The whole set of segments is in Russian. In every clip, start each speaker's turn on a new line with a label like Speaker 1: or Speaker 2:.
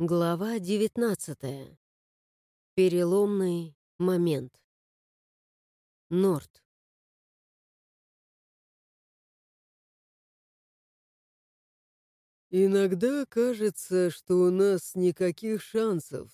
Speaker 1: Глава 19. Переломный момент. Норт.
Speaker 2: Иногда кажется, что у нас никаких шансов.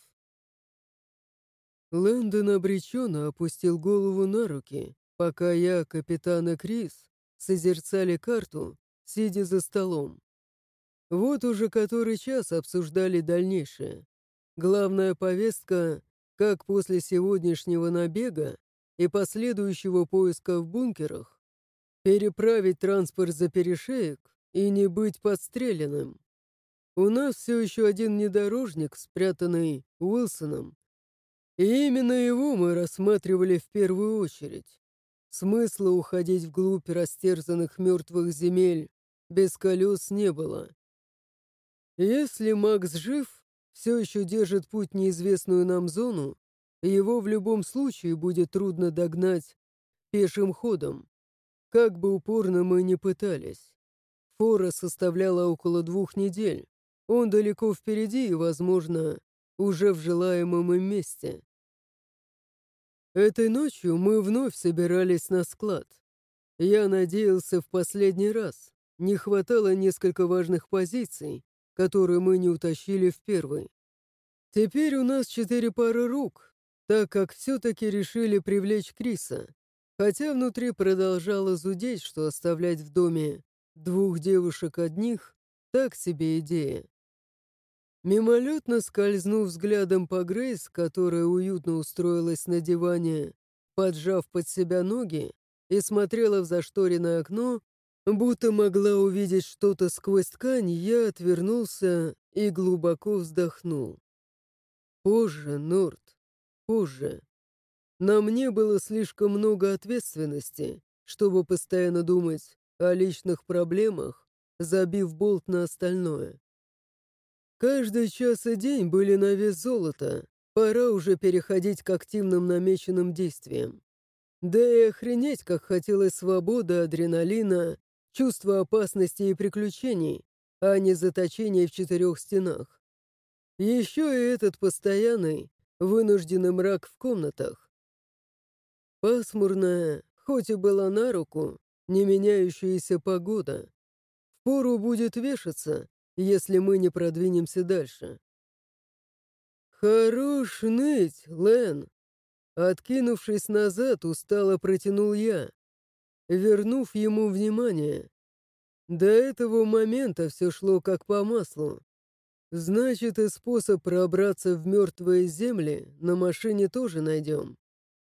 Speaker 2: Лэндон обреченно опустил голову на руки, пока я, капитан и Крис созерцали карту, сидя за столом. Вот уже который час обсуждали дальнейшее. Главная повестка, как после сегодняшнего набега и последующего поиска в бункерах переправить транспорт за перешеек и не быть подстреленным. У нас все еще один внедорожник, спрятанный Уилсоном, и именно его мы рассматривали в первую очередь. Смысла уходить вглубь растерзанных мертвых земель без колес не было. Если Макс жив, все еще держит путь в неизвестную нам зону, его в любом случае будет трудно догнать пешим ходом, как бы упорно мы ни пытались. Фора составляла около 2 недель. Он далеко впереди и, возможно, уже в желаемом им месте. Этой ночью мы вновь собирались на склад. Я надеялся в последний раз. Не хватало несколько важных позиций, которые мы не утащили в первый. Теперь у нас 4 пары рук, так как все-таки решили привлечь Криса, хотя внутри продолжало зудеть, что оставлять в доме 2 девушек одних — так себе идея. Мимолетно скользнув взглядом по Грейс, которая уютно устроилась на диване, поджав под себя ноги, и смотрела в зашторенное окно, будто могла увидеть что-то сквозь ткань, я отвернулся и глубоко вздохнул. Позже, Норт, позже. На мне было слишком много ответственности, чтобы постоянно думать о личных проблемах, забив болт на остальное. Каждый час и день были на вес золота. Пора уже переходить к активным намеченным действиям. Да и охренеть, как хотелось свободы, адреналина, чувства опасности и приключений, а не заточения в 4 стенах. Еще и этот постоянный, вынужденный мрак в комнатах. Пасмурная, хоть и была на руку, не меняющаяся погода. Впору будет вешаться, если мы не продвинемся дальше. «Хорош ныть, Лэн!» Откинувшись назад, устало протянул я, вернув ему внимание. До этого момента все шло как по маслу. Значит, и способ пробраться в мертвые земли на машине тоже найдем.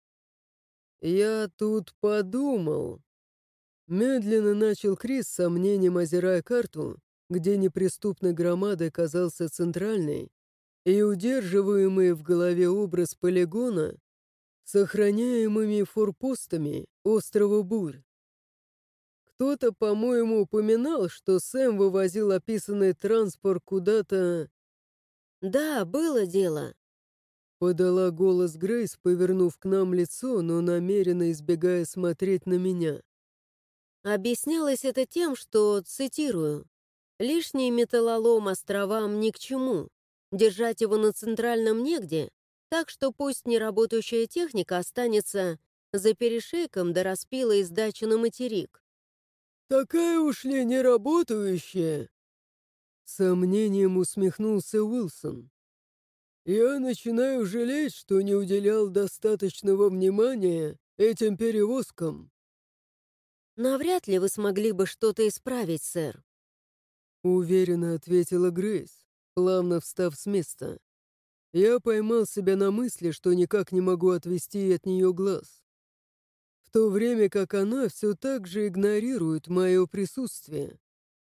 Speaker 2: Я тут подумал. Медленно начал Крис, с сомнением озирая карту, где неприступной громадой казался центральный и удерживаемый в голове образ полигона, сохраняемыми форпостами острова Бурь. Кто-то, по-моему, упоминал, что Сэм вывозил описанный транспорт куда-то.
Speaker 1: Да, было дело.
Speaker 2: Подала голос Грейс, повернув к нам лицо, но намеренно избегая смотреть на меня.
Speaker 1: Объяснялось это тем, что, цитирую, «лишний металлолом островам ни к чему. Держать его на центральном негде, так что пусть неработающая техника останется за перешейком до распила и сдачи на материк».
Speaker 2: «Такая уж ли неработающая?» Сомнением усмехнулся Уилсон. «Я начинаю жалеть, что не уделял достаточного внимания этим перевозкам».
Speaker 1: «Навряд ли вы смогли бы что-то исправить, сэр».
Speaker 2: Уверенно ответила Грейс, плавно встав с места. Я поймал себя на мысли, что никак не могу отвести от нее глаз. В то время как она все так же игнорирует мое присутствие.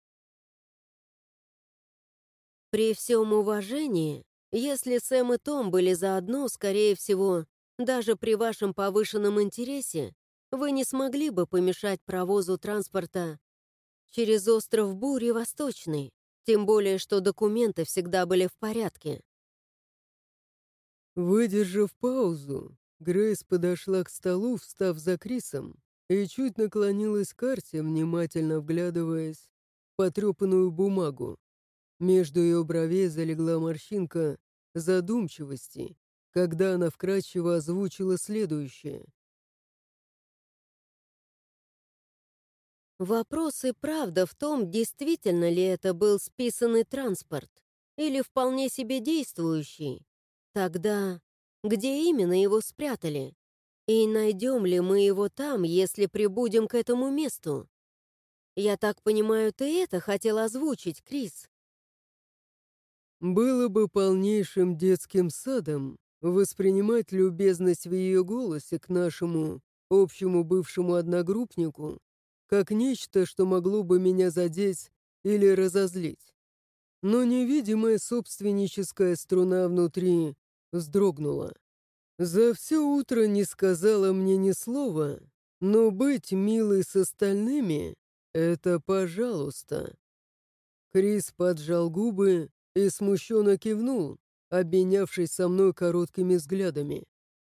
Speaker 1: При всем уважении, если Сэм и Том были заодно, скорее всего, даже при вашем повышенном интересе, вы не смогли бы помешать провозу транспорта через остров Бури Восточный, тем более, что документы всегда были в порядке.
Speaker 2: Выдержав паузу, Грейс подошла к столу, встав за Крисом, и чуть наклонилась к карте, внимательно вглядываясь в потрепанную бумагу. Между ее бровей залегла морщинка задумчивости, когда она вкратчиво озвучила следующее.
Speaker 1: Вопрос и правда в том, действительно ли это был списанный транспорт или вполне себе действующий. Тогда где именно его спрятали? И найдем ли мы его там, если прибудем к этому месту? Я так понимаю, ты это хотел озвучить, Крис?
Speaker 2: Было бы полнейшим детским садом воспринимать любезность в ее голосе к нашему общему бывшему одногруппнику как нечто, что могло бы меня задеть или разозлить. Но невидимая собственническая струна внутри вздрогнула. За все утро не сказала мне ни слова, но быть милой с остальными — это пожалуйста. Крис поджал губы и смущенно кивнул, обменявшись со мной короткими взглядами.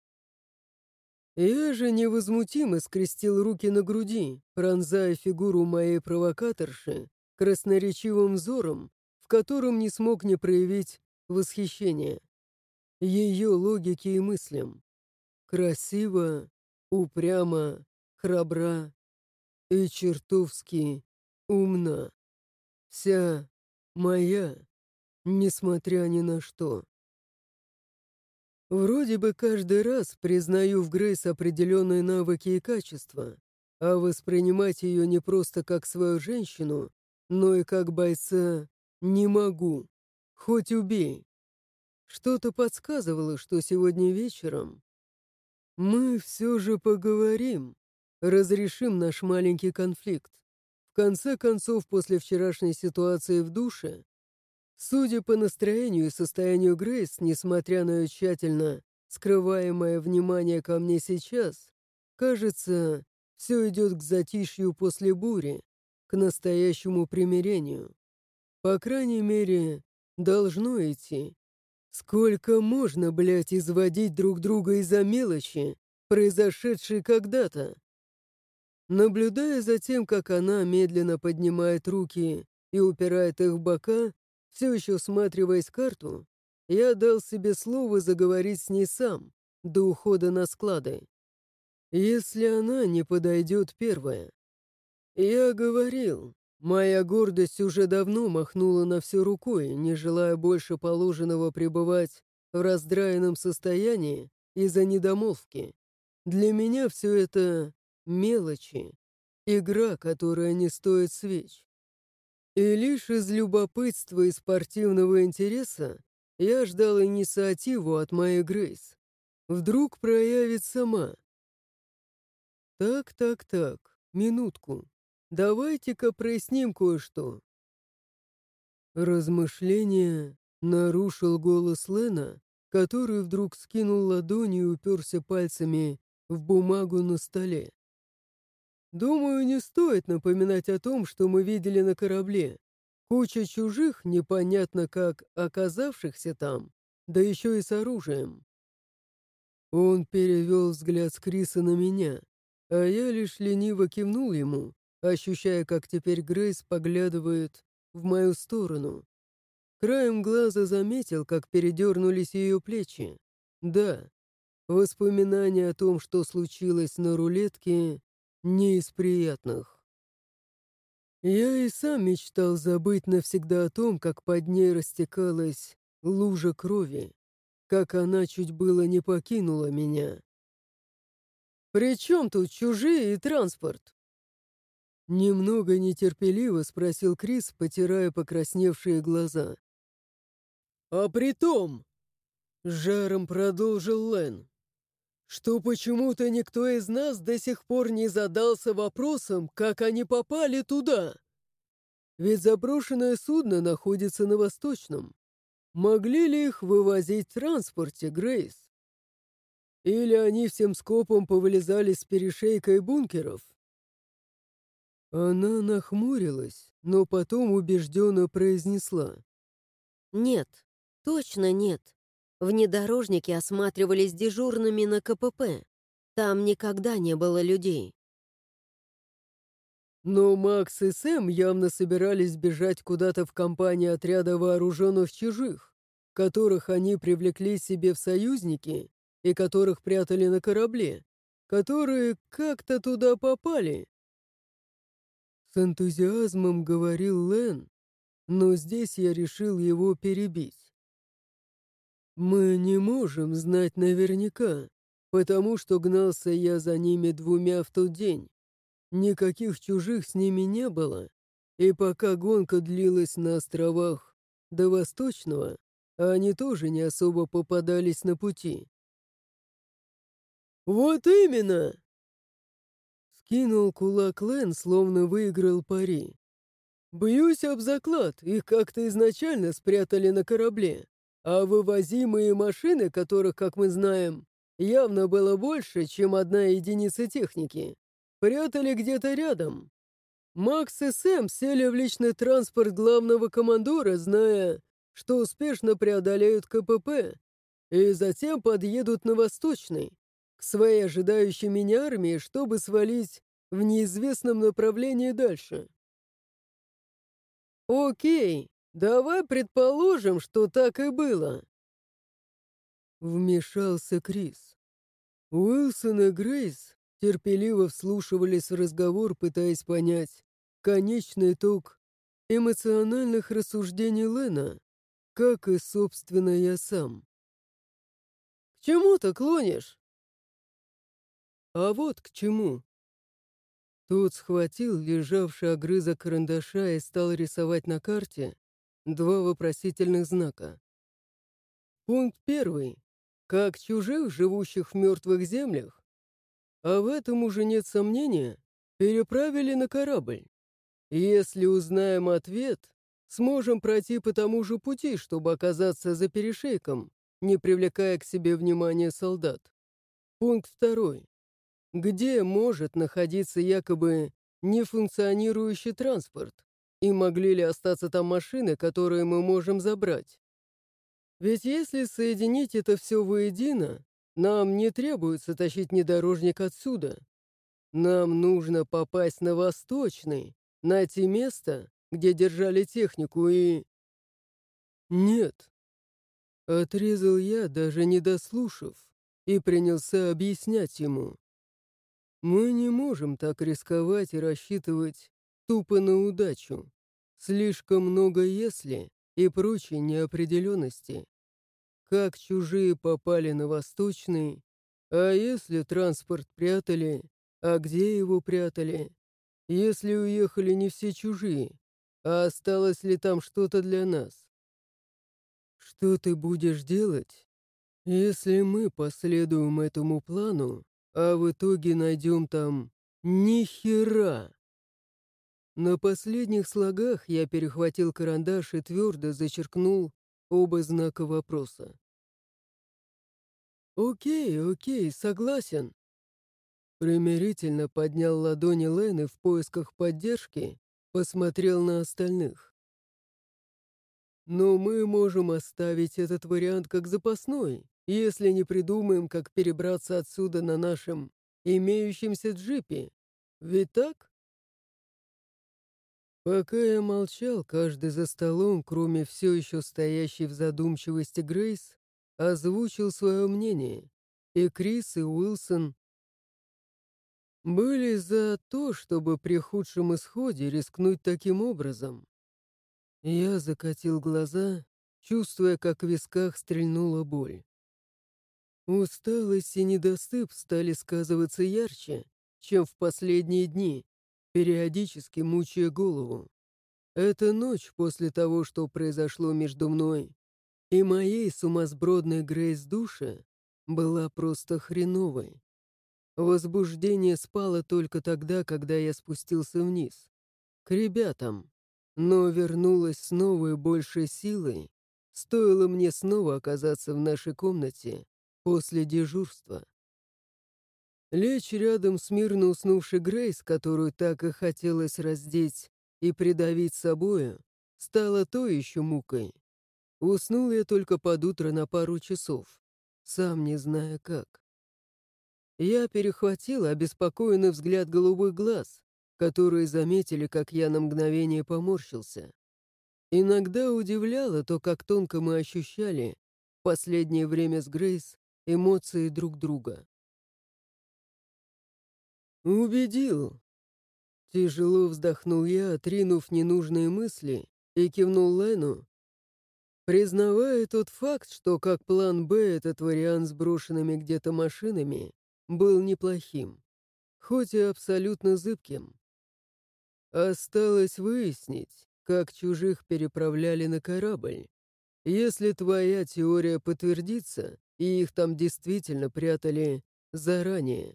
Speaker 2: Я же невозмутимо скрестил руки на груди, пронзая фигуру моей провокаторши красноречивым взором, в котором не смог не проявить восхищения. Ее логике и мыслям. Красиво, упрямо, храбра и чертовски умна. Вся моя, несмотря ни на что. Вроде бы каждый раз признаю в Грейс определенные навыки и качества, а воспринимать ее не просто как свою женщину, но и как бойца не могу. Хоть убей. Что-то подсказывало, что сегодня вечером мы все же поговорим, разрешим наш маленький конфликт. В конце концов, после вчерашней ситуации в душе, судя по настроению и состоянию Грейс, несмотря на ее тщательно скрываемое внимание ко мне сейчас, кажется, все идет к затишью после бури, к настоящему примирению. По крайней мере, должно идти. Сколько можно, блядь, изводить друг друга из-за мелочи, произошедшей когда-то? Наблюдая за тем, как она медленно поднимает руки и упирает их в бока, все еще всматриваясь в карту, я дал себе слово заговорить с ней сам, до ухода на склады. Если она не подойдет первая. Я говорил, моя гордость уже давно махнула на все рукой, не желая больше положенного пребывать в раздраенном состоянии из-за недомолвки. Для меня все это мелочи, игра, которая не стоит свеч. И лишь из любопытства и спортивного интереса я ждал инициативу от моей Грейс. Вдруг проявит сама. Так, минутку. Давайте-ка проясним кое-что. Размышление нарушил голос Лена, который вдруг скинул ладони и уперся пальцами в бумагу на столе. Думаю, не стоит напоминать о том, что мы видели на корабле. Куча чужих, непонятно как оказавшихся там, да еще и с оружием. Он перевел взгляд с Криса на меня, а я лишь лениво кивнул ему, ощущая, как теперь Грейс поглядывает в мою сторону. Краем глаза заметил, как передернулись ее плечи. Да, воспоминания о том, что случилось на рулетке, не из приятных. Я и сам мечтал забыть навсегда о том, как под ней растекалась лужа крови, как она чуть было не покинула меня. «При чем тут чужие и транспорт?» Немного нетерпеливо спросил Крис, потирая покрасневшие глаза. «А при том, — жаром продолжил Лэн, — что почему-то никто из нас до сих пор не задался вопросом, как они попали туда. Ведь заброшенное судно находится на Восточном. Могли ли их вывозить в транспорте, Грейс? Или они всем скопом повылезали с перешейка и бункеров?» Она нахмурилась, но потом убежденно произнесла.
Speaker 1: Нет, точно нет. Внедорожники осматривались дежурными на КПП. Там никогда не было людей.
Speaker 2: Но Макс и Сэм явно собирались бежать куда-то в компании отряда вооруженных чужих, которых они привлекли себе в союзники и которых прятали на корабле, которые как-то туда попали. С энтузиазмом говорил Лэн, но здесь я решил его перебить. Мы не можем знать наверняка, потому что гнался я за ними двумя в тот день. Никаких чужих с ними не было, и пока гонка длилась на островах до Восточного, они тоже не особо попадались на пути. «Вот именно!» Скинул кулак Лэн, словно выиграл пари. «Бьюсь об заклад, их как-то изначально спрятали на корабле, а вывозимые машины, которых, как мы знаем, явно было больше, чем одна единица техники, прятали где-то рядом. Макс и Сэм сели в личный транспорт главного командора, зная, что успешно преодолеют КПП, и затем подъедут на Восточный, к своей ожидающей мини-армии, чтобы свалить в неизвестном направлении дальше. «Окей, давай предположим, что так и было», — вмешался Крис. Уилсон и Грейс терпеливо вслушивались в разговор, пытаясь понять конечный итог эмоциональных рассуждений Лена, как и, собственно, я сам. «К чему ты клонишь?» «А вот к чему». Тот схватил лежавший огрызок карандаша и стал рисовать на карте два вопросительных знака. Пункт первый. Как чужих, живущих в мертвых землях, а в этом уже нет сомнения, переправили на корабль. Если узнаем ответ, сможем пройти по тому же пути, чтобы оказаться за перешейком, не привлекая к себе внимания солдат. Пункт второй. Где может находиться якобы нефункционирующий транспорт? И могли ли остаться там машины, которые мы можем забрать? Ведь если соединить это все воедино, нам не требуется тащить внедорожник отсюда. Нам нужно попасть на Восточный, найти место, где держали технику и... Нет. Отрезал я, даже не дослушав, и принялся объяснять ему. Мы не можем так рисковать и рассчитывать тупо на удачу. Слишком много «если» и прочей неопределенности. Как чужие попали на Восточный, а если транспорт прятали, а где его прятали? Если уехали не все чужие, а осталось ли там что-то для нас? Что ты будешь делать, если мы последуем этому плану, а в итоге найдем там ни хера? На последних слогах я перехватил карандаш и твердо зачеркнул оба знака вопроса. Окей, согласен. Примирительно поднял ладони Лэн и в поисках поддержки посмотрел на остальных. Но мы можем оставить этот вариант как запасной, если не придумаем, как перебраться отсюда на нашем имеющемся джипе. Ведь так? Пока я молчал, каждый за столом, кроме все еще стоящей в задумчивости Грейс, озвучил свое мнение, и Крис, и Уилсон были за то, чтобы при худшем исходе рискнуть таким образом. Я закатил глаза, чувствуя, как в висках стрельнула боль. Усталость и недосып стали сказываться ярче, чем в последние дни, периодически мучая голову. Эта ночь после того, что произошло между мной и моей сумасбродной Грейс душе, была просто хреновой. Возбуждение спало только тогда, когда я спустился вниз, к ребятам, но вернулось с новой большей силой, стоило мне снова оказаться в нашей комнате после дежурства. Лечь рядом с мирно уснувшей Грейс, которую так и хотелось раздеть и придавить собою, стало то еще мукой. Уснул я только под утро на пару часов, сам не зная как. Я перехватил обеспокоенный взгляд голубых глаз, которые заметили, как я на мгновение поморщился. Иногда удивляло то, как тонко мы ощущали в последнее время с Грейс эмоции друг друга. «Убедил!» Тяжело вздохнул я, отринув ненужные мысли, и кивнул Лену, признавая тот факт, что как план «Б» этот вариант с брошенными где-то машинами был неплохим, хоть и абсолютно зыбким. Осталось выяснить, как чужих переправляли на корабль. Если твоя теория подтвердится, и их там действительно прятали заранее.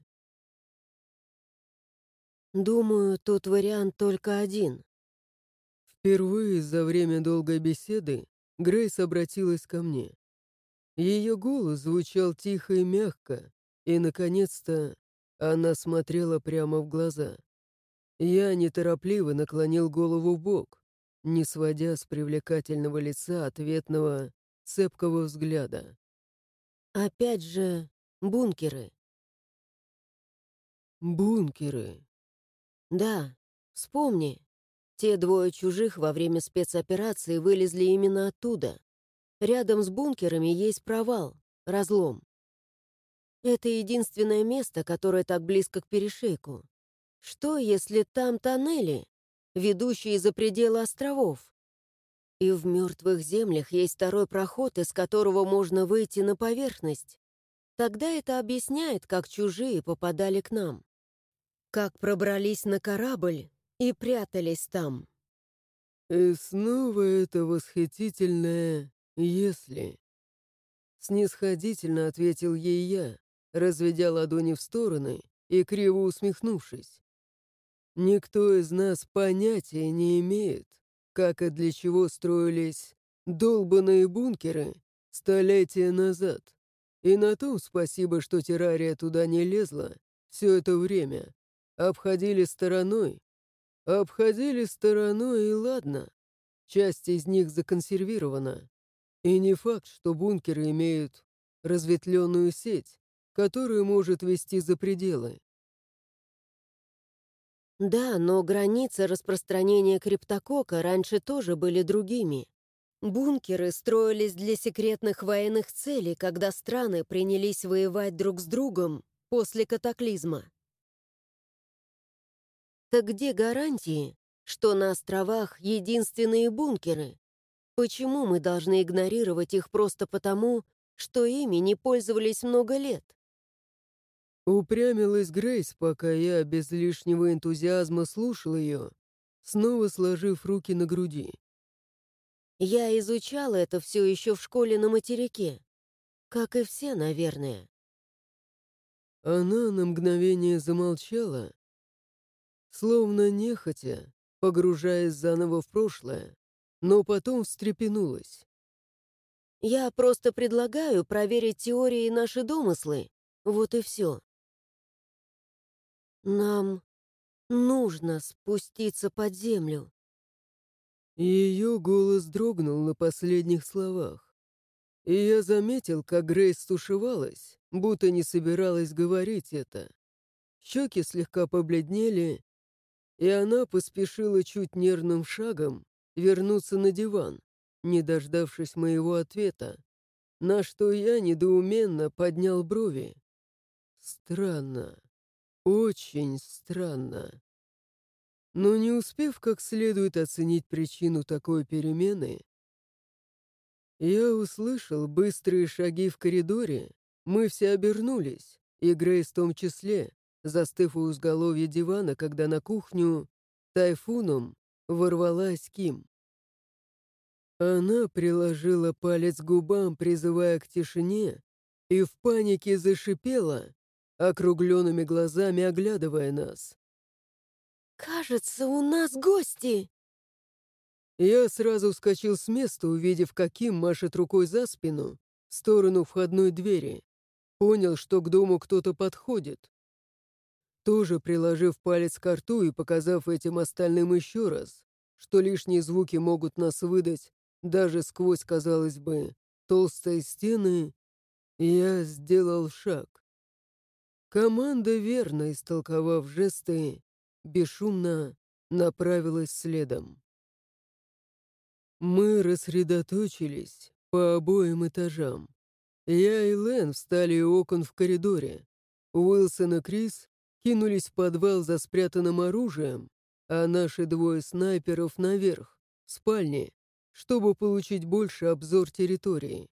Speaker 1: Думаю, тут вариант только один.
Speaker 2: Впервые за время долгой беседы Грейс обратилась ко мне. Ее голос звучал тихо и мягко, и, наконец-то, она смотрела прямо в глаза. Я неторопливо наклонил голову вбок, не сводя с привлекательного лица ответного, цепкого взгляда.
Speaker 1: Опять же, бункеры.
Speaker 2: Бункеры.
Speaker 1: Да, вспомни. Те двое чужих во время спецоперации вылезли именно оттуда. Рядом с бункерами есть провал, разлом. Это единственное место, которое так близко к перешейку. Что, если там тоннели, ведущие за пределы островов? И в мертвых землях есть второй проход, из которого можно выйти на поверхность. Тогда это объясняет, как чужие попадали к нам. Как пробрались на корабль и прятались там.
Speaker 2: И снова это восхитительное «если». Снисходительно ответил ей я, разведя ладони в стороны и криво усмехнувшись. Никто из нас понятия не имеет, как и для чего строились долбаные бункеры столетия назад. И на том спасибо, что террария туда не лезла все это время. Обходили стороной. Обходили стороной, и ладно. Часть из них законсервирована. И не факт, что бункеры имеют разветвленную сеть, которая может вести за пределы.
Speaker 1: Да, но границы распространения криптокока раньше тоже были другими. Бункеры строились для секретных военных целей, когда страны принялись воевать друг с другом после катаклизма. Так где гарантии, что на островах единственные бункеры? Почему мы должны игнорировать их просто потому, что ими не пользовались много лет?
Speaker 2: Упрямилась Грейс, пока я без лишнего энтузиазма слушал ее, снова сложив руки на груди.
Speaker 1: Я изучала это все еще в школе на материке. Как и все, наверное.
Speaker 2: Она на мгновение замолчала, словно нехотя, погружаясь заново в прошлое, но потом встрепенулась.
Speaker 1: Я просто предлагаю проверить теории и наши домыслы. Вот и все. Нам нужно спуститься под землю.
Speaker 2: Ее голос дрогнул на последних словах. И я заметил, как Грейс стушевалась, будто не собиралась говорить это. Щеки слегка побледнели, и она поспешила чуть нервным шагом вернуться на диван, не дождавшись моего ответа, на что я недоуменно поднял брови. Странно, очень странно. Но не успев как следует оценить причину такой перемены, я услышал быстрые шаги в коридоре. Мы все обернулись, и Грейс в том числе, застыв у изголовья дивана, когда на кухню тайфуном ворвалась Ким. Она приложила палец к губам, призывая к тишине, и в панике зашипела, округленными глазами оглядывая нас.
Speaker 1: «Кажется, у нас гости!»
Speaker 2: Я сразу вскочил с места, увидев, каким машет рукой за спину в сторону входной двери. Понял, что к дому кто-то подходит. Тоже приложив палец к рту и показав этим остальным еще раз, что лишние звуки могут нас выдать даже сквозь, казалось бы, толстые стены, я сделал шаг. Команда, верно истолковав жесты, бесшумно направилась следом. Мы рассредоточились по обоим этажам. Я и Лэн встали у окон в коридоре. Уилсон и Крис кинулись в подвал за спрятанным оружием, а наши двое снайперов наверх, в спальне, чтобы получить больше обзор территории.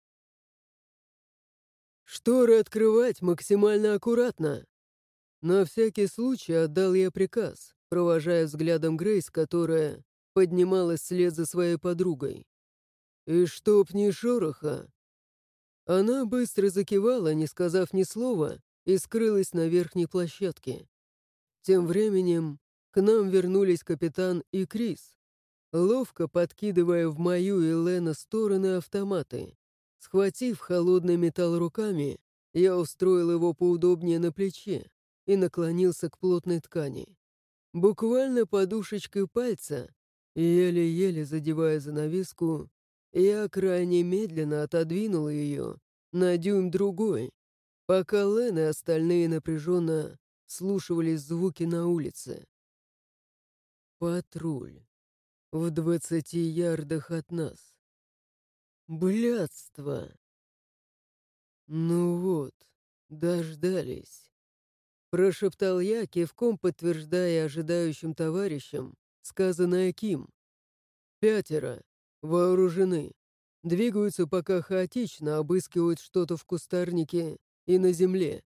Speaker 2: «Шторы открывать максимально аккуратно!» На всякий случай отдал я приказ, провожая взглядом Грейс, которая поднималась вслед за своей подругой. «И чтоб ни шороха!» Она быстро закивала, не сказав ни слова, и скрылась на верхней площадке. Тем временем к нам вернулись капитан и Крис, ловко подкидывая в мою и Лена стороны автоматы. Схватив холодный металл руками, я устроил его поудобнее на плече и наклонился к плотной ткани. Буквально подушечкой пальца, еле-еле задевая занавеску, я крайне медленно отодвинул ее на дюйм другой, пока Лен и остальные напряженно слушались звуки на улице. Патруль. В 20 ярдах от нас. Блядство! Ну вот, дождались. Прошептал я, кивком подтверждая ожидающим товарищам сказанное Ким. 5, вооружены. Двигаются пока хаотично, обыскивают что-то в кустарнике и на земле.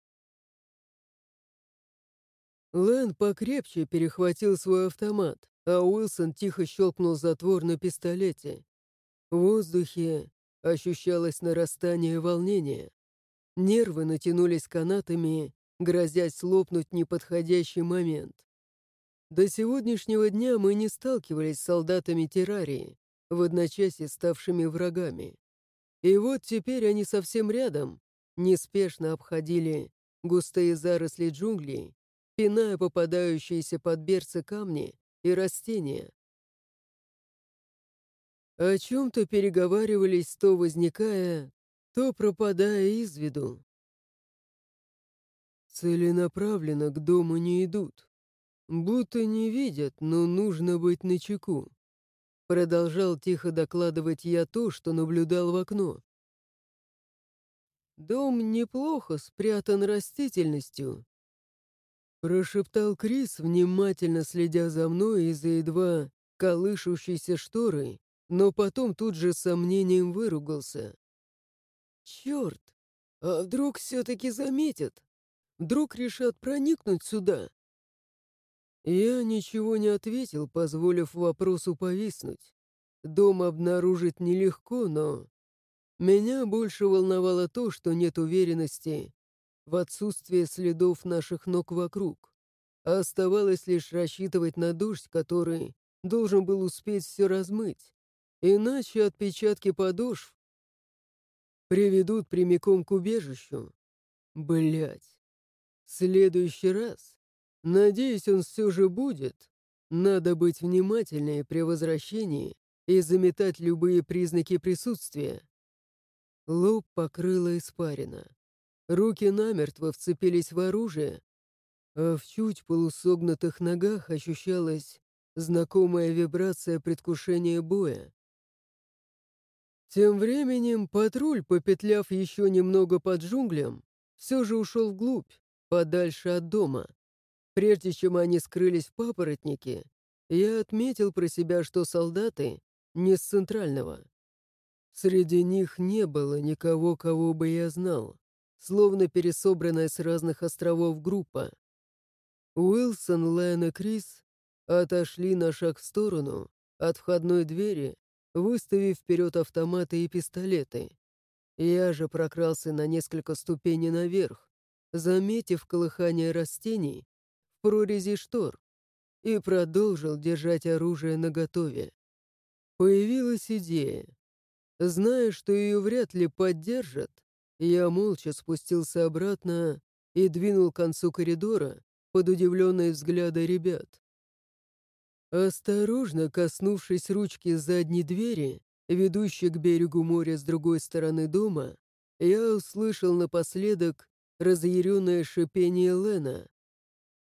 Speaker 2: Лэн покрепче перехватил свой автомат, а Уилсон тихо щелкнул затвор на пистолете. В воздухе ощущалось нарастание волнения. Нервы натянулись канатами, грозясь лопнуть в неподходящий момент. До сегодняшнего дня мы не сталкивались с солдатами террарии, в одночасье ставшими врагами. И вот теперь они совсем рядом, неспешно обходили густые заросли джунглей, пиная попадающиеся под берцы камни и растения. О чем-то переговаривались, то возникая, то пропадая из виду. Целенаправленно к дому не идут. Будто не видят, но нужно быть начеку. Продолжал тихо докладывать я то, что наблюдал в окно. Дом неплохо спрятан растительностью. Прошептал Крис, внимательно следя за мной из-за едва колышущейся шторы, но потом тут же с сомнением выругался. «Черт! А вдруг все-таки заметят? Вдруг решат проникнуть сюда?» Я ничего не ответил, позволив вопросу повиснуть. Дом обнаружить нелегко, но... Меня больше волновало то, что нет уверенности в отсутствии следов наших ног вокруг. А оставалось лишь рассчитывать на дождь, который должен был успеть все размыть. Иначе отпечатки подошв приведут прямиком к убежищу. Блять. В следующий раз, надеюсь, он все же будет. Надо быть внимательнее при возвращении и заметать любые признаки присутствия. Лоб покрыло испарина. Руки намертво вцепились в оружие, а в чуть полусогнутых ногах ощущалась знакомая вибрация предвкушения боя. Тем временем патруль, попетляв еще немного под джунглям, все же ушел вглубь, подальше от дома. Прежде чем они скрылись в папоротнике, я отметил про себя, что солдаты не с центрального. Среди них не было никого, кого бы я знал, словно пересобранная с разных островов группа. Уилсон, Лэн и Крис отошли на шаг в сторону от входной двери, выставив вперед автоматы и пистолеты. Я же прокрался на несколько ступеней наверх, заметив колыхание растений в прорези штор, и продолжил держать оружие наготове. Появилась идея. Зная, что ее вряд ли поддержат, я молча спустился обратно и двинул к концу коридора под удивленные взгляды ребят. Осторожно коснувшись ручки задней двери, ведущей к берегу моря с другой стороны дома, я услышал напоследок разъяренное шипение Лена.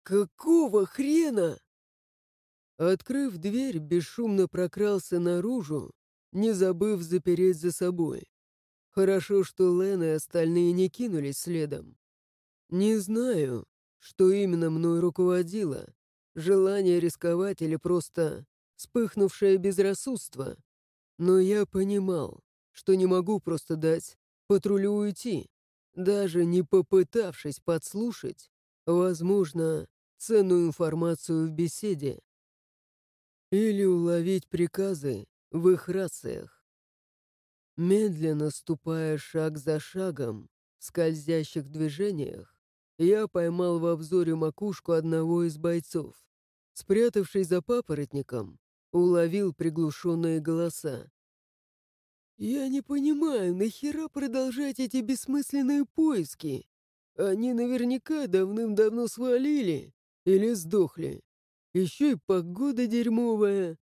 Speaker 2: Какого хрена? Открыв дверь, бесшумно прокрался наружу, не забыв запереть за собой. Хорошо, что Лэн и остальные не кинулись следом. Не знаю, что именно мной руководило. Желание рисковать или просто вспыхнувшее безрассудство. Но я понимал, что не могу просто дать патрулю уйти, даже не попытавшись подслушать, возможно, ценную информацию в беседе. Или уловить приказы в их рациях. Медленно ступая шаг за шагом, в скользящих движениях, я поймал в обзоре макушку одного из бойцов. Спрятавшись за папоротником, уловил приглушенные голоса. «Я не понимаю, нахера продолжать эти бессмысленные поиски? Они наверняка давным-давно свалили или сдохли. Еще и погода дерьмовая».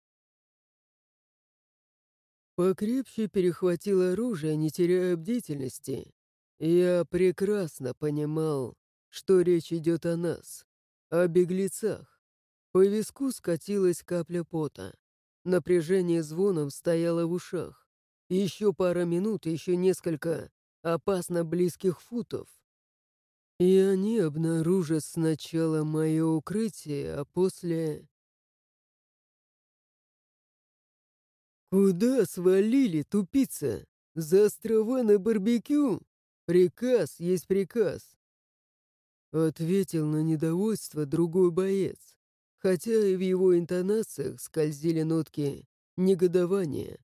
Speaker 2: Покрепче перехватил оружие, не теряя бдительности. Я прекрасно понимал, что речь идет о нас, о беглецах. По виску скатилась капля пота. Напряжение звоном стояло в ушах. Еще пара минут, еще несколько опасно близких футов. И они обнаружат сначала мое укрытие, а после... «Куда свалили, тупица? За острова на барбекю? Приказ есть приказ», — ответил на недовольство другой боец, хотя и в его интонациях скользили нотки негодования.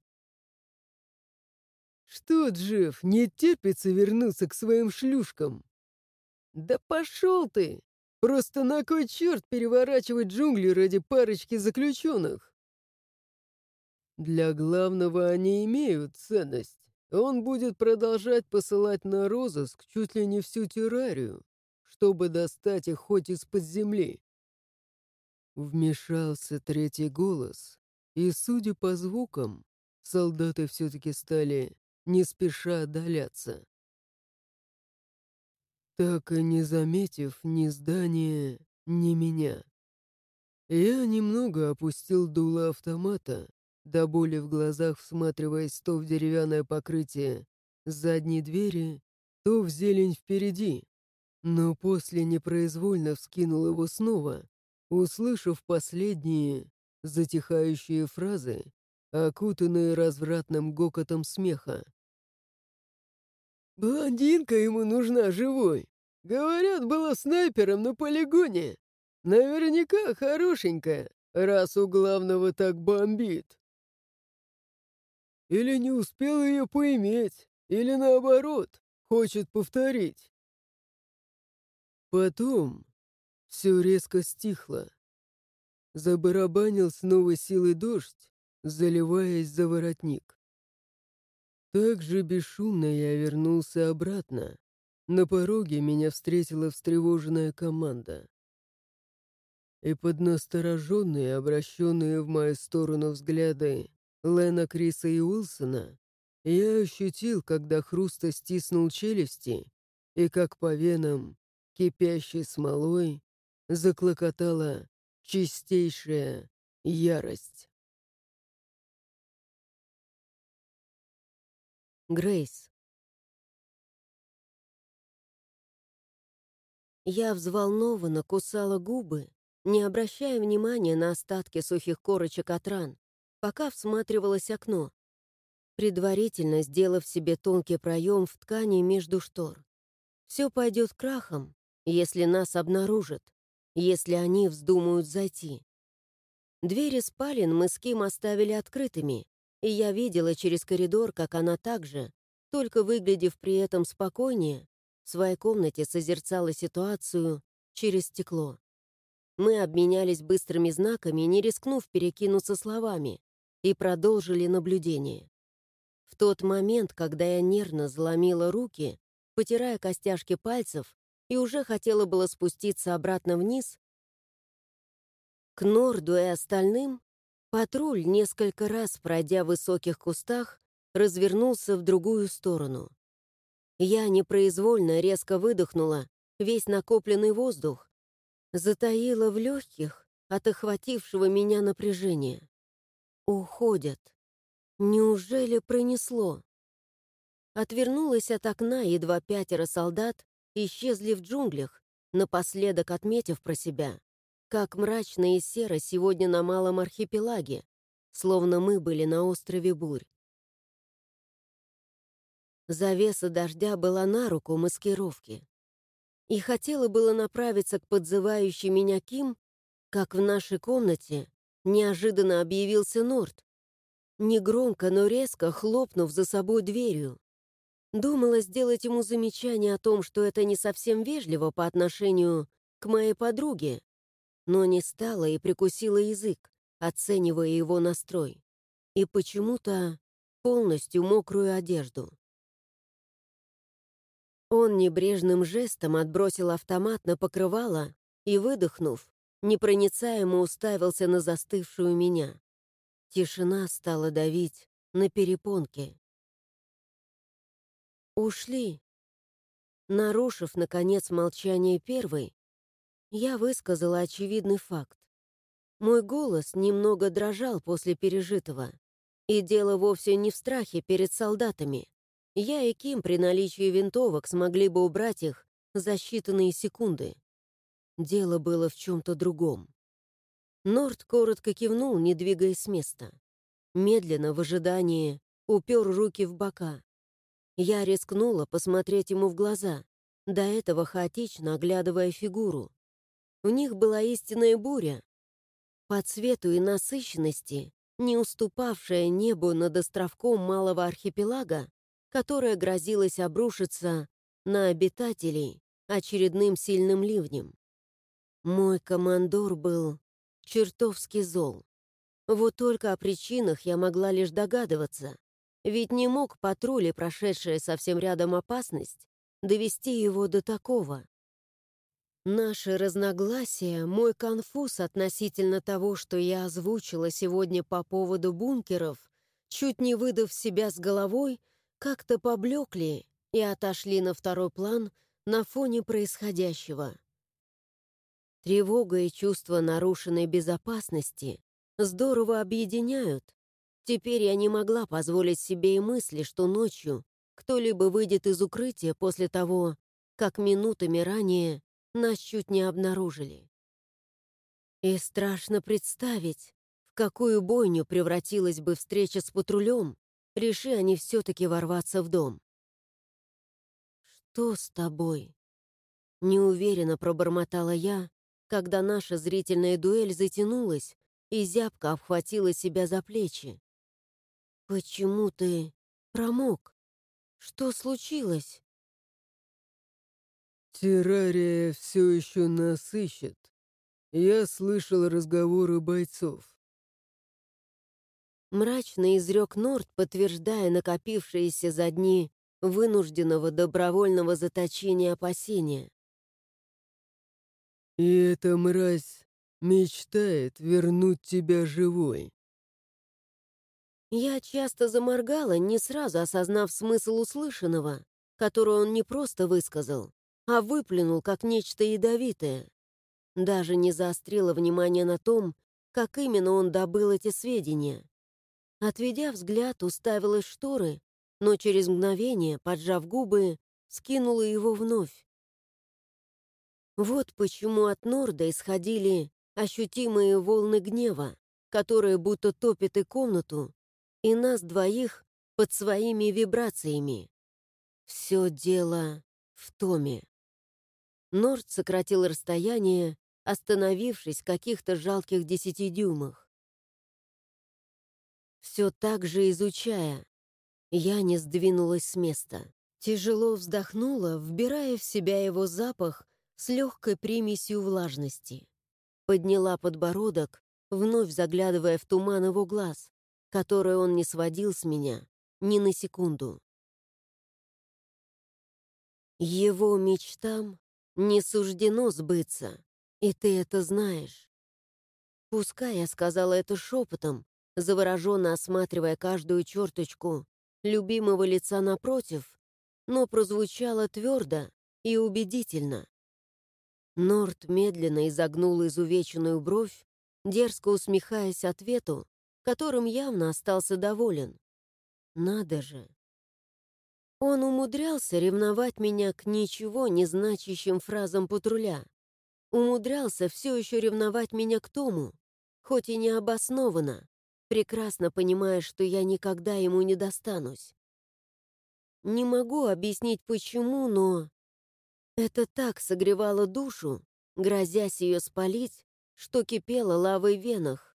Speaker 2: «Что, Джефф, не терпится вернуться к своим шлюшкам?» «Да пошел ты! Просто на кой черт переворачивать джунгли ради парочки заключенных?» «Для главного они имеют ценность. Он будет продолжать посылать на розыск чуть ли не всю террарию, чтобы достать их хоть из-под земли». Вмешался третий голос, и, судя по звукам, солдаты все-таки стали не спеша отдаляться. Так и не заметив ни здания, ни меня. Я немного опустил дуло автомата, до боли в глазах всматриваясь то в деревянное покрытие задней двери, то в зелень впереди, но после непроизвольно вскинул его снова, услышав последние затихающие фразы, окутанные развратным гокотом смеха. «Блондинка ему нужна живой. Говорят, была снайпером на полигоне. Наверняка хорошенькая, раз у главного так бомбит. Или не успел ее поиметь, или наоборот, хочет повторить». Потом все резко стихло. Забарабанил с новой силой дождь, заливаясь за воротник. Так же бесшумно я вернулся обратно. На пороге меня встретила встревоженная команда. И под настороженные, обращенные в мою сторону взгляды Лена, Криса и Уилсона, я ощутил, когда хрусто стиснул челюсти, и как по венам, кипящей смолой, заклокотала чистейшая ярость.
Speaker 1: Грейс. Я взволнованно кусала губы, не обращая внимания на остатки сухих корочек от ран, пока всматривалось окно, предварительно сделав себе тонкий проем в ткани между штор. Все пойдет крахом, если нас обнаружат, если они вздумают зайти. Двери спален мы с Ким оставили открытыми, и я видела через коридор, как она также, только выглядев при этом спокойнее, в своей комнате созерцала ситуацию через стекло. Мы обменялись быстрыми знаками, не рискнув перекинуться словами, и продолжили наблюдение. В тот момент, когда я нервно заломила руки, потирая костяшки пальцев, и уже хотела было спуститься обратно вниз, к Норду и остальным патруль, несколько раз пройдя в высоких кустах, развернулся в другую сторону. Я непроизвольно резко выдохнула весь накопленный воздух затаила в легких от охватившего меня напряжения. Уходят. Неужели пронесло? Отвернулась от окна, едва 5 солдат исчезли в джунглях, напоследок отметив про себя, как мрачно и серо сегодня на малом архипелаге, словно мы были на острове Бурь. Завеса дождя была на руку маскировки. И хотела было направиться к подзывающей меня Ким, как в нашей комнате неожиданно объявился Норт, негромко, но резко хлопнув за собой дверью. Думала сделать ему замечание о том, что это не совсем вежливо по отношению к моей подруге, но не стала и прикусила язык, оценивая его настрой, и почему-то полностью мокрую одежду. Он небрежным жестом отбросил автомат на покрывало и, выдохнув, непроницаемо уставился на застывшую меня. Тишина стала давить на перепонки. Ушли. Нарушив, наконец, молчание первой, я высказала очевидный факт. Мой голос немного дрожал после пережитого. И дело вовсе не в страхе перед солдатами. Я и Ким при наличии винтовок смогли бы убрать их за считанные секунды. Дело было в чем-то другом. Норт коротко кивнул, не двигаясь с места. Медленно, в ожидании, упер руки в бока. Я рискнула посмотреть ему в глаза, до этого хаотично оглядывая фигуру. У них была истинная буря, по цвету и насыщенности, не уступавшая небу над островком малого архипелага, которая грозилась обрушиться на обитателей очередным сильным ливнем. Мой командор был чертовски зол. Вот только о причинах я могла лишь догадываться, ведь не мог патруль и прошедшая совсем рядом опасность довести его до такого. Наши разногласия, мой конфуз относительно того, что я озвучила сегодня по поводу бункеров, чуть не выдав себя с головой, как-то поблекли и отошли на второй план на фоне происходящего. Тревога и чувство нарушенной безопасности здорово объединяют. Теперь я не могла позволить себе и мысли, что ночью кто-либо выйдет из укрытия после того, как минутами ранее нас чуть не обнаружили. И страшно представить, в какую бойню превратилась бы встреча с патрулем, реши они все-таки ворваться в дом. «Что с тобой?» — неуверенно пробормотала я, когда наша зрительная дуэль затянулась и зябко обхватила себя за плечи. «Почему ты промок? Что случилось?»
Speaker 2: Террария все еще нас ищет. Я слышал разговоры бойцов.
Speaker 1: Мрачно изрек Норт, подтверждая накопившиеся за дни вынужденного добровольного заточения опасения.
Speaker 2: И эта мразь мечтает вернуть тебя живой.
Speaker 1: Я часто заморгала, не сразу осознав смысл услышанного, который он не просто высказал, а выплюнул как нечто ядовитое. Даже не заострила внимание на том, как именно он добыл эти сведения. Отведя взгляд, уставилась в шторы, но через мгновение, поджав губы, скинула его вновь. Вот почему от Норда исходили ощутимые волны гнева, которые будто топят и комнату, и нас двоих под своими вибрациями. Все дело в Томе. Норд сократил расстояние, остановившись в каких-то жалких 10 дюймах. Все так же изучая, я не сдвинулась с места. Тяжело вздохнула, вбирая в себя его запах с легкой примесью влажности. Подняла подбородок, вновь заглядывая в туман его глаз, который он не сводил с меня ни на секунду. Его мечтам не суждено сбыться, и ты это знаешь. Пускай я сказала это шепотом, завороженно осматривая каждую черточку любимого лица напротив, но прозвучало твердо и убедительно. Норт медленно изогнул изувеченную бровь, дерзко усмехаясь ответу, которым явно остался доволен. Надо же. Он умудрялся ревновать меня к ничего не значащим фразам патруля. Умудрялся все еще ревновать меня к Тому, хоть и необоснованно, прекрасно понимая, что я никогда ему не достанусь. Не могу объяснить почему, но это так согревало душу, грозясь ее спалить, что кипела лавой в венах.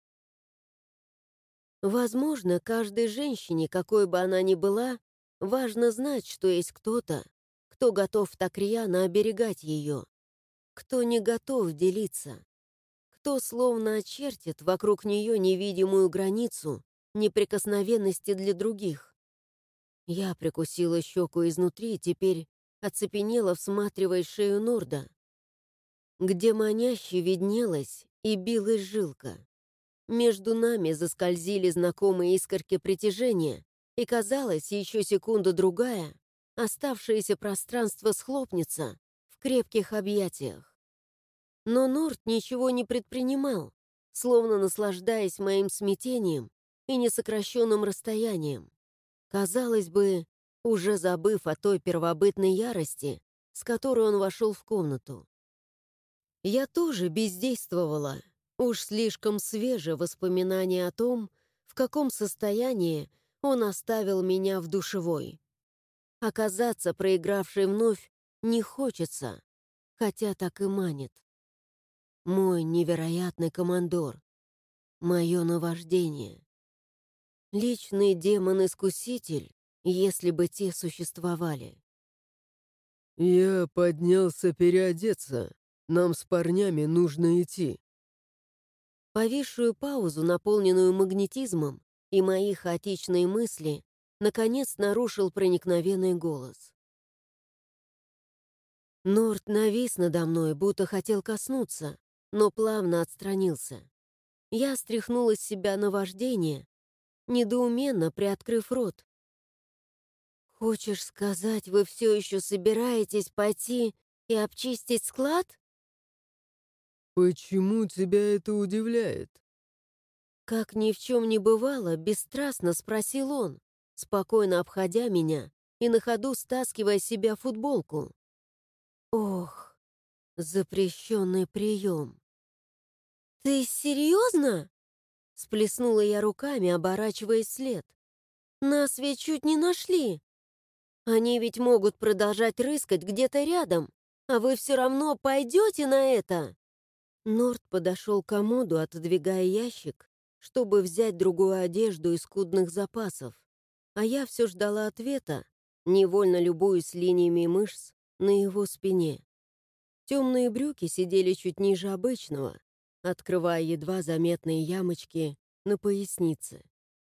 Speaker 1: Возможно, каждой женщине, какой бы она ни была, важно знать, что есть кто-то, кто готов так рьяно оберегать ее, кто не готов делиться, кто словно очертит вокруг нее невидимую границу неприкосновенности для других. Я прикусила щеку изнутри и теперь оцепенела, всматривая шею Норда, где маняще виднелась и билась жилка. Между нами заскользили знакомые искорки притяжения, и, казалось, еще секунда-другая, оставшееся пространство схлопнется в крепких объятиях. Но Норд ничего не предпринимал, словно наслаждаясь моим смятением и несокращенным расстоянием. Казалось бы, уже забыв о той первобытной ярости, с которой он вошел в комнату. Я тоже бездействовала. Уж слишком свеже воспоминание о том, в каком состоянии он оставил меня в душевой. Оказаться проигравшей вновь не хочется, хотя так и манит. Мой невероятный командор, мое наваждение. Личный демон-искуситель, если бы те существовали.
Speaker 2: «Я поднялся переодеться. Нам с парнями нужно идти».
Speaker 1: Повисшую паузу, наполненную магнетизмом, и мои хаотичные мысли, наконец нарушил проникновенный голос. Норт навис надо мной, будто хотел коснуться, но плавно отстранился. Я стряхнула с себя наваждение, недоуменно приоткрыв рот. «Хочешь сказать, вы все еще собираетесь пойти и обчистить склад?»
Speaker 2: «Почему тебя это удивляет?»
Speaker 1: Как ни в чем не бывало, бесстрастно спросил он, спокойно обходя меня и на ходу стаскивая с себя футболку. Ох, запрещенный прием. «Ты серьезно?» — сплеснула я руками, оборачиваясь вслед. «Нас ведь чуть не нашли. Они ведь могут продолжать рыскать где-то рядом, а вы все равно пойдете на это?» Норт подошел к комоду, отодвигая ящик, чтобы взять другую одежду из скудных запасов, а я все ждала ответа, невольно любуясь линиями мышц на его спине. Темные брюки сидели чуть ниже обычного, открывая едва заметные ямочки на пояснице.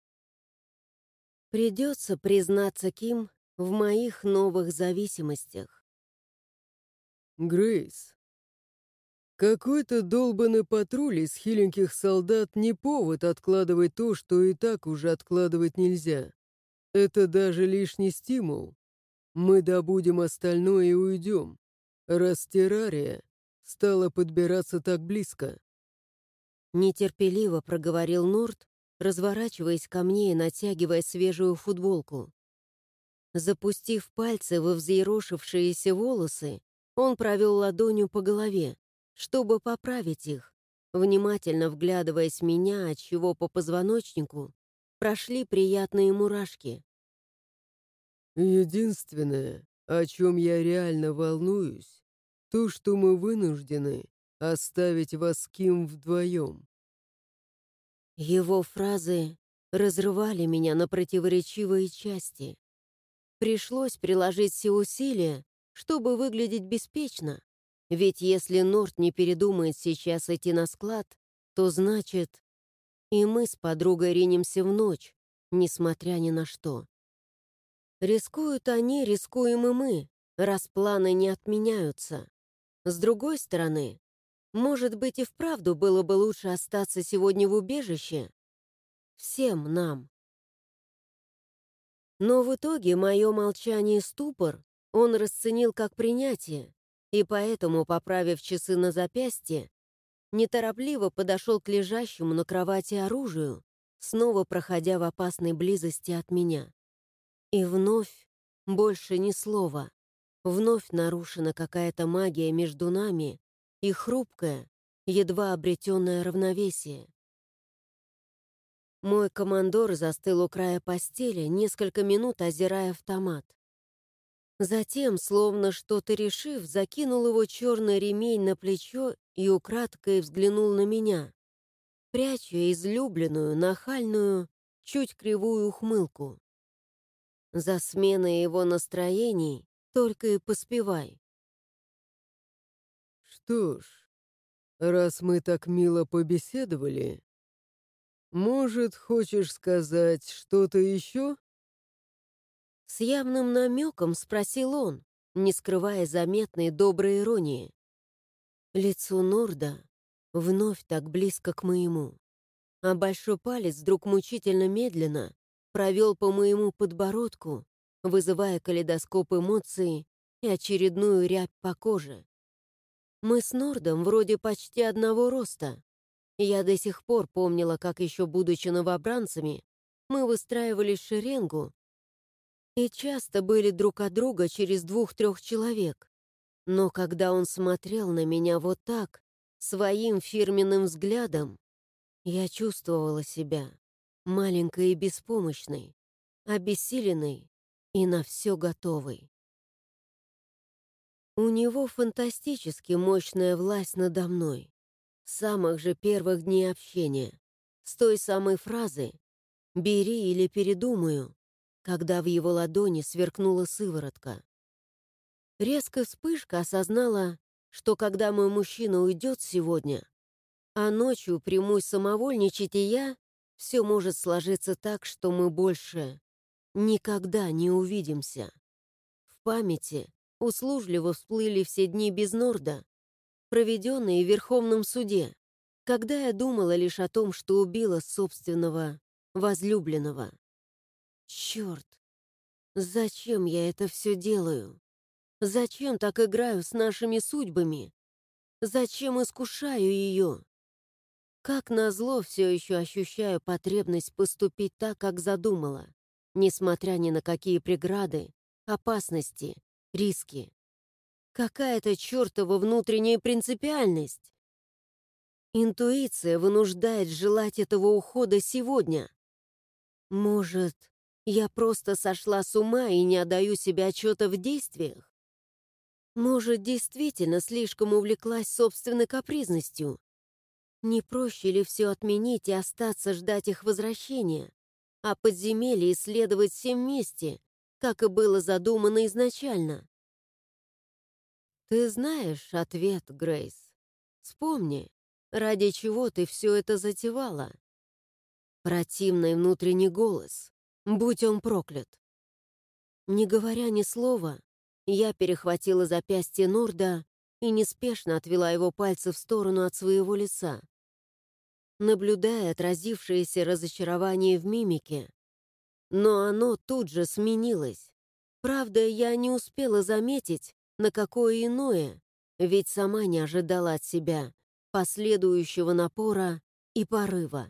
Speaker 1: Придется признаться Ким в моих новых зависимостях.
Speaker 2: «Грейс, какой-то долбанный патруль из хиленьких солдат не повод откладывать то, что и так уже откладывать нельзя. Это даже лишний стимул. Мы добудем остальное и уйдем, раз террария стала подбираться так близко».
Speaker 1: Нетерпеливо проговорил Норт, разворачиваясь ко мне и натягивая свежую футболку. Запустив пальцы во взъерошившиеся волосы, он провел ладонью по голове, чтобы поправить их, внимательно вглядываясь в меня, отчего по позвоночнику прошли приятные мурашки.
Speaker 2: «Единственное, о чем я реально волнуюсь, то, что мы вынуждены оставить вас с Ким вдвоем».
Speaker 1: Его фразы разрывали меня на противоречивые части. Пришлось приложить все усилия, чтобы выглядеть беспечно, ведь если Норт не передумает сейчас идти на склад, то значит, и мы с подругой ринемся в ночь, несмотря ни на что. Рискуют они, рискуем и мы, раз планы не отменяются. С другой стороны, может быть, и вправду было бы лучше остаться сегодня в убежище? Всем нам. Но в итоге мое молчание и ступор он расценил как принятие и поэтому, поправив часы на запястье, неторопливо подошел к лежащему на кровати оружию, снова проходя в опасной близости от меня. И вновь больше ни слова. Вновь нарушена какая-то магия между нами и хрупкое, едва обретенное равновесие. Мой командор застыл у края постели, несколько минут озирая автомат. Затем, словно что-то решив, закинул его черный ремень на плечо и украдкой взглянул на меня, пряча излюбленную, нахальную, чуть кривую ухмылку. За сменой его настроений только и поспевай.
Speaker 2: Что ж, раз мы так мило побеседовали, может, хочешь сказать что-то еще?
Speaker 1: С явным намеком спросил он, не скрывая заметной доброй иронии. Лицо Норда вновь так близко к моему, а большой палец вдруг мучительно медленно провел по моему подбородку, вызывая калейдоскоп эмоций и очередную рябь по коже. Мы с Нордом вроде почти одного роста. Я до сих пор помнила, как еще будучи новобранцами, мы выстраивались в шеренгу и часто были друг от друга через 2-3 человек. Но когда он смотрел на меня вот так, своим фирменным взглядом, я чувствовала себя маленькой и беспомощной, обессиленной и на все готовой. У него фантастически мощная власть надо мной. С самых же первых дней общения, с той самой фразы «бери или передумаю», когда в его ладони сверкнула сыворотка. Резкая вспышка осознала, что когда мой мужчина уйдет сегодня, а ночью примусь самовольничать и я, все может сложиться так, что мы больше никогда не увидимся. В памяти услужливо всплыли все дни без Норда, проведенные в Верховном суде, когда я думала лишь о том, что убила собственного возлюбленного. Черт! Зачем я это все делаю? Зачем так играю с нашими судьбами? Зачем искушаю ее? Как назло, все еще ощущаю потребность поступить так, как задумала, несмотря ни на какие преграды, опасности, риски. Какая-то чертова внутренняя принципиальность. Интуиция вынуждает желать этого ухода сегодня. Может, я просто сошла с ума и не отдаю себе отчета в действиях? Может, действительно слишком увлеклась собственной капризностью? Не проще ли все отменить и остаться ждать их возвращения, а подземелье исследовать всем вместе, как и было задумано изначально? Ты знаешь ответ, Грейс. Вспомни, ради чего ты все это затевала. Противный внутренний голос, будь он проклят. Не говоря ни слова, я перехватила запястье Норда и неспешно отвела его пальцы в сторону от своего лица, наблюдая отразившееся разочарование в мимике. Но оно тут же сменилось. Правда, я не успела заметить, на какое иное, ведь сама не ожидала от себя последующего напора и порыва.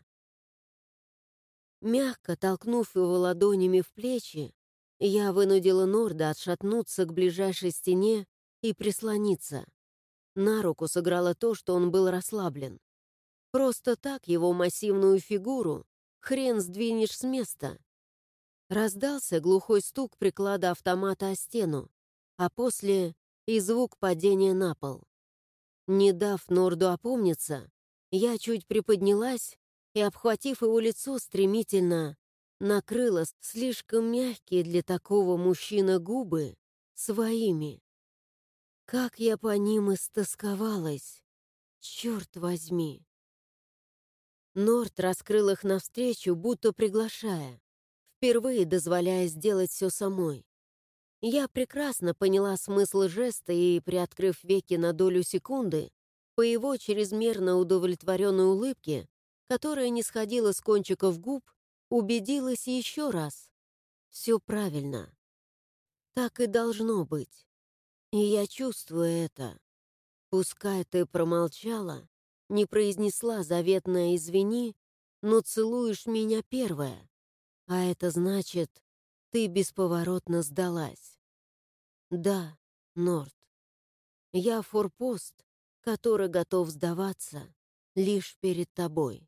Speaker 1: Мягко толкнув его ладонями в плечи, я вынудила Норда отшатнуться к ближайшей стене и прислониться. На руку сыграло то, что он был расслаблен. Просто так его массивную фигуру хрен сдвинешь с места. Раздался глухой стук приклада автомата о стену, а после и звук падения на пол. Не дав Норду опомниться, я чуть приподнялась и, обхватив его лицо, стремительно накрыла слишком мягкие для такого мужчины губы своими. Как я по ним истосковалась, черт возьми. Норд раскрыл их навстречу, будто приглашая, впервые дозволяя сделать все самой. Я прекрасно поняла смысл жеста и, приоткрыв веки на долю секунды, по его чрезмерно удовлетворенной улыбке, которая не сходила с кончиков губ, убедилась еще раз. Все правильно. Так и должно быть. И я чувствую это. Пускай ты промолчала, не произнесла заветное «извини», но целуешь меня первая. А это значит, ты бесповоротно сдалась. Да, Норт, я форпост, который готов сдаваться лишь перед тобой.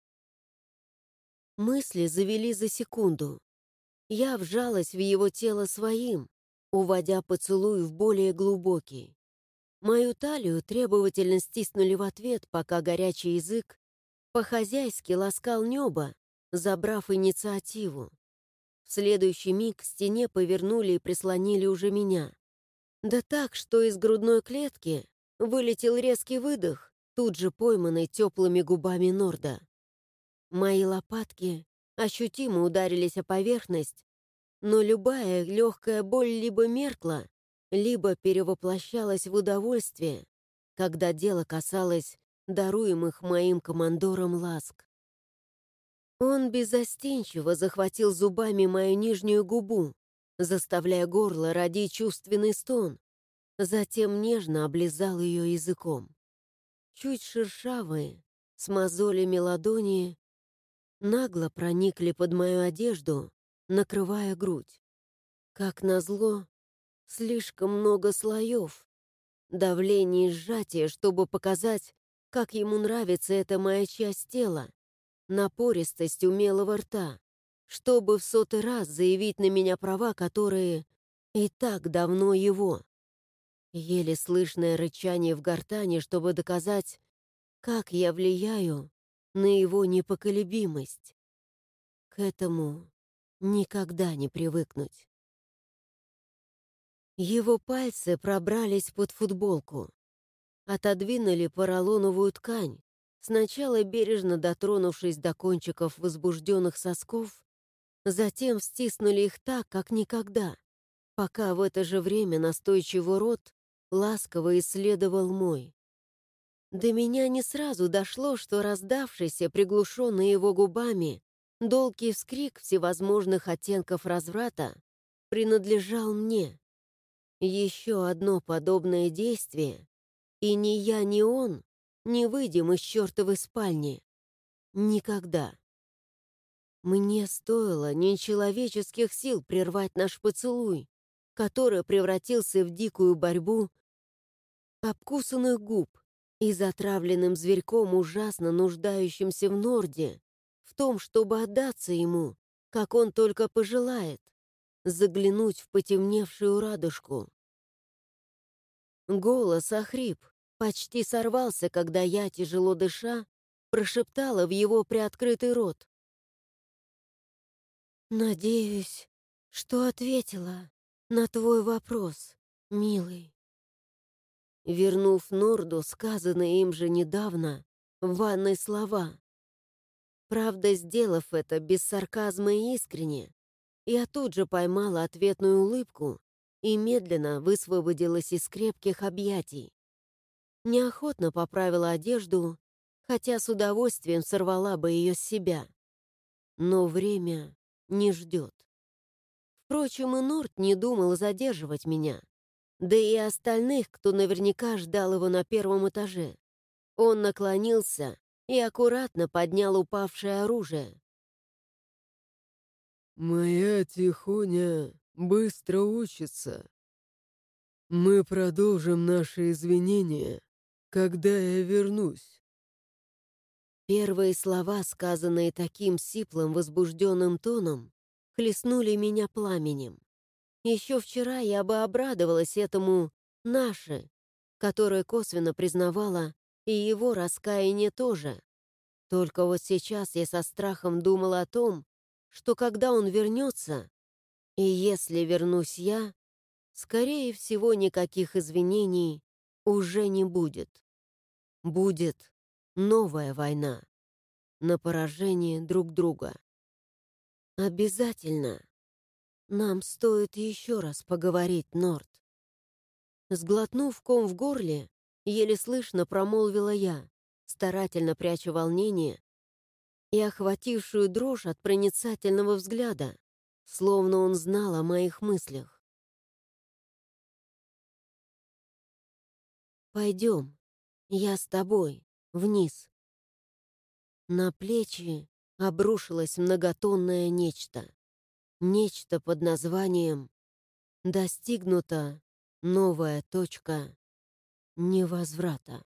Speaker 1: Мысли завели за секунду. Я вжалась в его тело своим, уводя поцелуй в более глубокий. Мою талию требовательно стиснули в ответ, пока горячий язык по-хозяйски ласкал небо, забрав инициативу. В следующий миг к стене повернули и прислонили уже меня. Да так, что из грудной клетки вылетел резкий выдох, тут же пойманный теплыми губами Норда. Мои лопатки ощутимо ударились о поверхность, но любая легкая боль либо меркла, либо перевоплощалась в удовольствие, когда дело касалось даруемых моим командором ласк. Он беззастенчиво захватил зубами мою нижнюю губу, заставляя горло родить чувственный стон, затем нежно облизал ее языком. Чуть шершавые, с мозолями ладони, нагло проникли под мою одежду, накрывая грудь. Как назло, слишком много слоев, давление и сжатие, чтобы показать, как ему нравится эта моя часть тела, напористость умелого рта, чтобы в 100-й раз заявить на меня права, которые и так давно его. Еле слышное рычание в гортани, чтобы доказать, как я влияю на его непоколебимость. К этому никогда не привыкнуть. Его пальцы пробрались под футболку, отодвинули поролоновую ткань, сначала бережно дотронувшись до кончиков возбужденных сосков, затем стиснули их так, как никогда, пока в это же время настойчивый рот ласково исследовал мой. До меня не сразу дошло, что раздавшийся, приглушенный его губами, долгий вскрик всевозможных оттенков разврата принадлежал мне. Еще одно подобное действие, и ни я, ни он не выйдем из чертовой спальни. Никогда. Мне стоило нечеловеческих сил прервать наш поцелуй, который превратился в дикую борьбу обкусанных губ и затравленным зверьком, ужасно нуждающимся в Норде, в том, чтобы отдаться ему, как он только пожелает, заглянуть в потемневшую радужку. Голос охрип, почти сорвался, когда я, тяжело дыша, прошептала в его приоткрытый рот. «Надеюсь, что ответила на твой вопрос, милый». Вернув Норду сказанные им же недавно в ванной слова. Правда, сделав это без сарказма и искренне, я тут же поймала ответную улыбку и медленно высвободилась из крепких объятий. Неохотно поправила одежду, хотя с удовольствием сорвала бы ее с себя. Но время не ждет. Впрочем, и Норд не думал задерживать меня, да и остальных, кто наверняка ждал его на первом этаже. Он наклонился и аккуратно поднял упавшее оружие.
Speaker 2: «Моя Тихоня быстро учится. Мы продолжим наши извинения, когда я вернусь».
Speaker 1: Первые слова, сказанные таким сиплым, возбужденным тоном, хлестнули меня пламенем. Еще вчера я бы обрадовалась этому «наше», которое косвенно признавала, и его раскаяние тоже. Только вот сейчас я со страхом думала о том, что когда он вернется, и если вернусь я, скорее всего, никаких извинений уже не будет. Будет новая война на поражение друг друга. Обязательно. Нам стоит еще раз поговорить, Норд. Сглотнув ком в горле, еле слышно промолвила я, старательно пряча волнение и охватившую дрожь от проницательного взгляда, словно он знал о моих мыслях. Пойдем, я с тобой, вниз». На плечи обрушилось многотонное нечто. Нечто под названием «Достигнута новая точка невозврата».